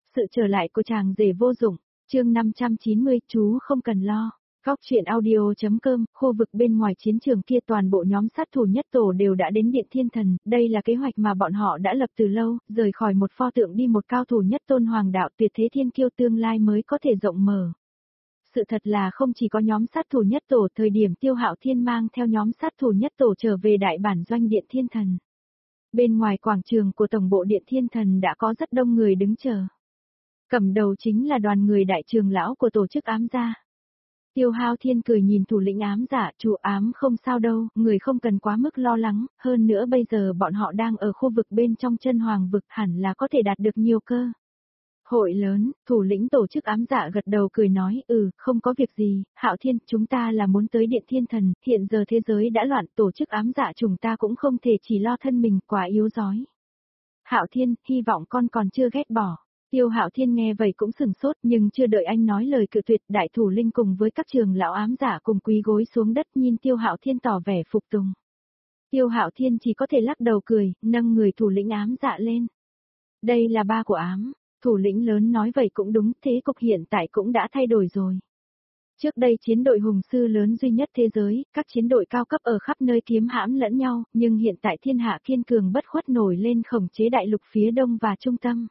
Sự trở lại của chàng rể vô dụng, chương 590, chú không cần lo. Góc truyện audio.com, khu vực bên ngoài chiến trường kia toàn bộ nhóm sát thủ nhất tổ đều đã đến Điện Thiên Thần, đây là kế hoạch mà bọn họ đã lập từ lâu, rời khỏi một pho tượng đi một cao thủ nhất tôn hoàng đạo tuyệt thế thiên kiêu tương lai mới có thể rộng mở. Sự thật là không chỉ có nhóm sát thủ nhất tổ, thời điểm Tiêu Hạo Thiên mang theo nhóm sát thủ nhất tổ trở về đại bản doanh Điện Thiên Thần. Bên ngoài quảng trường của tổng bộ Điện Thiên Thần đã có rất đông người đứng chờ. Cầm đầu chính là đoàn người đại trưởng lão của tổ chức ám gia. Tiêu Hạo Thiên cười nhìn thủ lĩnh ám giả, chủ ám không sao đâu, người không cần quá mức lo lắng, hơn nữa bây giờ bọn họ đang ở khu vực bên trong chân hoàng vực hẳn là có thể đạt được nhiều cơ. Hội lớn, thủ lĩnh tổ chức ám dạ gật đầu cười nói, không có việc gì, Hạo Thiên, chúng ta là muốn tới Điện Thiên Thần, hiện giờ thế giới đã loạn, tổ chức ám dạ chúng ta cũng không thể chỉ lo thân mình, quá yếu đuối. Hạo Thiên, hy vọng con còn chưa ghét bỏ. Tiêu Hạo Thiên nghe vậy cũng sừng sốt, nhưng chưa đợi anh nói lời cự tuyệt, đại thủ linh cùng với các trường lão ám giả cùng quỳ gối xuống đất nhìn Tiêu Hạo Thiên tỏ vẻ phục tùng. Tiêu Hạo Thiên chỉ có thể lắc đầu cười, nâng người thủ lĩnh ám dạ lên. Đây là ba của ám. Thủ lĩnh lớn nói vậy cũng đúng, thế cục hiện tại cũng đã thay đổi rồi. Trước đây chiến đội hùng sư lớn duy nhất thế giới, các chiến đội cao cấp ở khắp nơi kiếm hãm lẫn nhau, nhưng hiện tại thiên hạ kiên cường bất khuất nổi lên khống chế đại lục phía đông và trung tâm.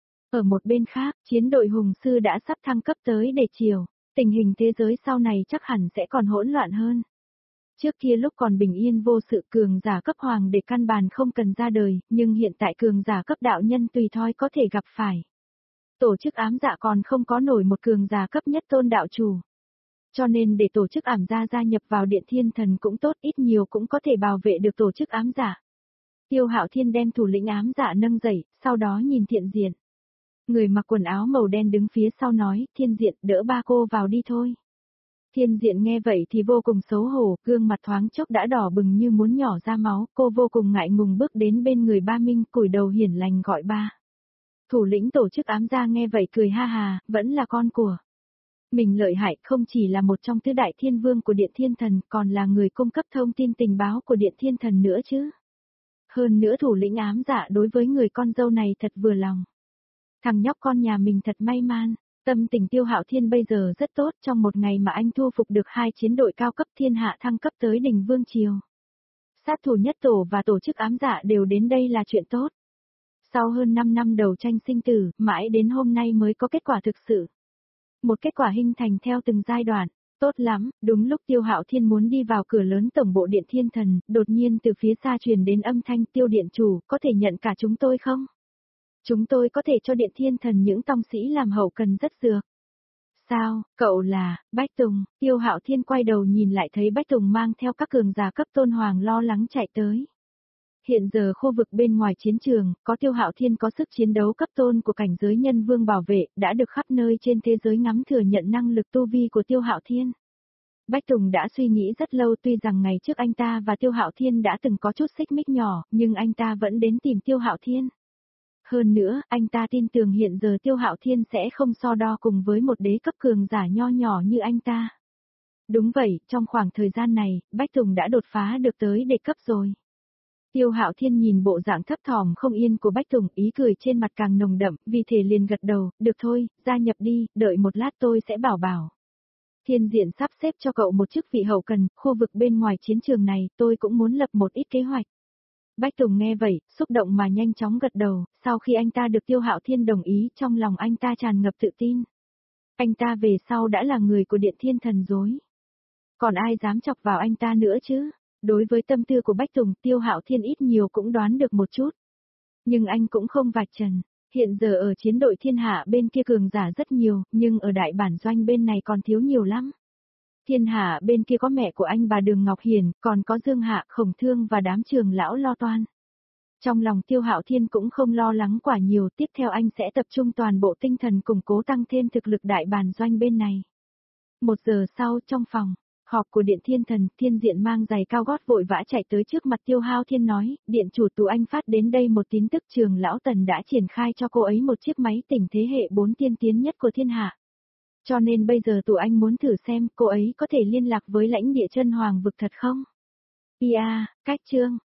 Ở một bên khác, chiến đội hùng sư đã sắp thăng cấp tới để chiều, tình hình thế giới sau này chắc hẳn sẽ còn hỗn loạn hơn. Trước kia lúc còn bình yên vô sự cường giả cấp hoàng để căn bản không cần ra đời, nhưng hiện tại cường giả cấp đạo nhân tùy thoi có thể gặp phải. Tổ chức ám dạ còn không có nổi một cường giả cấp nhất tôn đạo chủ. Cho nên để tổ chức ám gia gia nhập vào Điện Thiên Thần cũng tốt, ít nhiều cũng có thể bảo vệ được tổ chức ám dạ. Tiêu Hạo Thiên đem thủ lĩnh ám dạ nâng dậy, sau đó nhìn Thiện Diện. Người mặc quần áo màu đen đứng phía sau nói, Thiên Diện đỡ ba cô vào đi thôi. Thiên Diện nghe vậy thì vô cùng xấu hổ, gương mặt thoáng chốc đã đỏ bừng như muốn nhỏ ra máu, cô vô cùng ngại ngùng bước đến bên người ba Minh, cúi đầu hiển lành gọi ba. Thủ lĩnh tổ chức ám gia nghe vậy cười ha hà, vẫn là con của mình lợi hại, không chỉ là một trong tứ đại thiên vương của Điện Thiên Thần, còn là người cung cấp thông tin tình báo của Điện Thiên Thần nữa chứ. Hơn nữa thủ lĩnh ám dạ đối với người con dâu này thật vừa lòng. Thằng nhóc con nhà mình thật may mắn, tâm tình Tiêu Hạo Thiên bây giờ rất tốt, trong một ngày mà anh thu phục được 2 chiến đội cao cấp thiên hạ thăng cấp tới đỉnh vương triều. Sát thủ nhất tổ và tổ chức ám dạ đều đến đây là chuyện tốt. Sau hơn 5 năm đấu tranh sinh tử, mãi đến hôm nay mới có kết quả thực sự. Một kết quả hình thành theo từng giai đoạn, tốt lắm, đúng lúc Tiêu Hạo Thiên muốn đi vào cửa lớn tổng bộ Điện Thiên Thần, đột nhiên từ phía xa truyền đến âm thanh Tiêu Điện chủ, có thể nhận cả chúng tôi không? Chúng tôi có thể cho Điện Thiên Thần những tông sĩ làm hậu cần rất dược. Sao, cậu là, Bách Tùng, Tiêu Hạo Thiên quay đầu nhìn lại thấy Bách Tùng mang theo các cường giả cấp tôn hoàng lo lắng chạy tới. Hiện giờ khu vực bên ngoài chiến trường, có Tiêu Hạo Thiên có sức chiến đấu cấp tôn của cảnh giới nhân vương bảo vệ, đã được khắp nơi trên thế giới ngắm thừa nhận năng lực tu vi của Tiêu Hạo Thiên. Bách Tùng đã suy nghĩ rất lâu, tuy rằng ngày trước anh ta và Tiêu Hạo Thiên đã từng có chút xích mích nhỏ, nhưng anh ta vẫn đến tìm Tiêu Hạo Thiên. Hơn nữa, anh ta tin tưởng hiện giờ Tiêu Hạo Thiên sẽ không so đo cùng với một đế cấp cường giả nho nhỏ như anh ta. Đúng vậy, trong khoảng thời gian này, Bách Tùng đã đột phá được tới đế cấp rồi. Tiêu Hạo Thiên nhìn bộ dạng thấp thỏm không yên của Bách Tùng, ý cười trên mặt càng nồng đậm, vì thế liền gật đầu, được thôi, gia nhập đi, đợi một lát tôi sẽ bảo. Thiên Diện sắp xếp cho cậu một chức vị hậu cần, khu vực bên ngoài chiến trường này, tôi cũng muốn lập một ít kế hoạch. Bách Tùng nghe vậy, xúc động mà nhanh chóng gật đầu, sau khi anh ta được Tiêu Hạo Thiên đồng ý, trong lòng anh ta tràn ngập tự tin. Anh ta về sau đã là người của Điện Thiên Thần rồi. Còn ai dám chọc vào anh ta nữa chứ? Đối với tâm tư của Bách Tùng, Tiêu Hạo Thiên ít nhiều cũng đoán được một chút. Nhưng anh cũng không vạch trần. Hiện giờ ở chiến đội thiên hạ bên kia cường giả rất nhiều, nhưng ở đại bản doanh bên này còn thiếu nhiều lắm. Thiên hạ bên kia có mẹ của anh bà Đường Ngọc Hiền, còn có Dương Hạ, Khổng Thương và đám trường lão lo toan. Trong lòng Tiêu Hạo Thiên cũng không lo lắng quá nhiều, tiếp theo anh sẽ tập trung toàn bộ tinh thần củng cố tăng thêm thực lực đại bản doanh bên này. 1 giờ sau, trong phòng họp của Điện Thiên Thần, Thiên Diện mang giày cao gót vội vã chạy tới trước mặt Tiêu Hạo Thiên nói, Điện chủ Tú Anh phát đến đây một tin tức, trường lão Tần đã triển khai cho cô ấy một chiếc máy tỉnh thế hệ 4 tiên tiến nhất của thiên hạ. Cho nên bây giờ tụi anh muốn thử xem cô ấy có thể liên lạc với lãnh địa chân hoàng vực thật không? Cách chương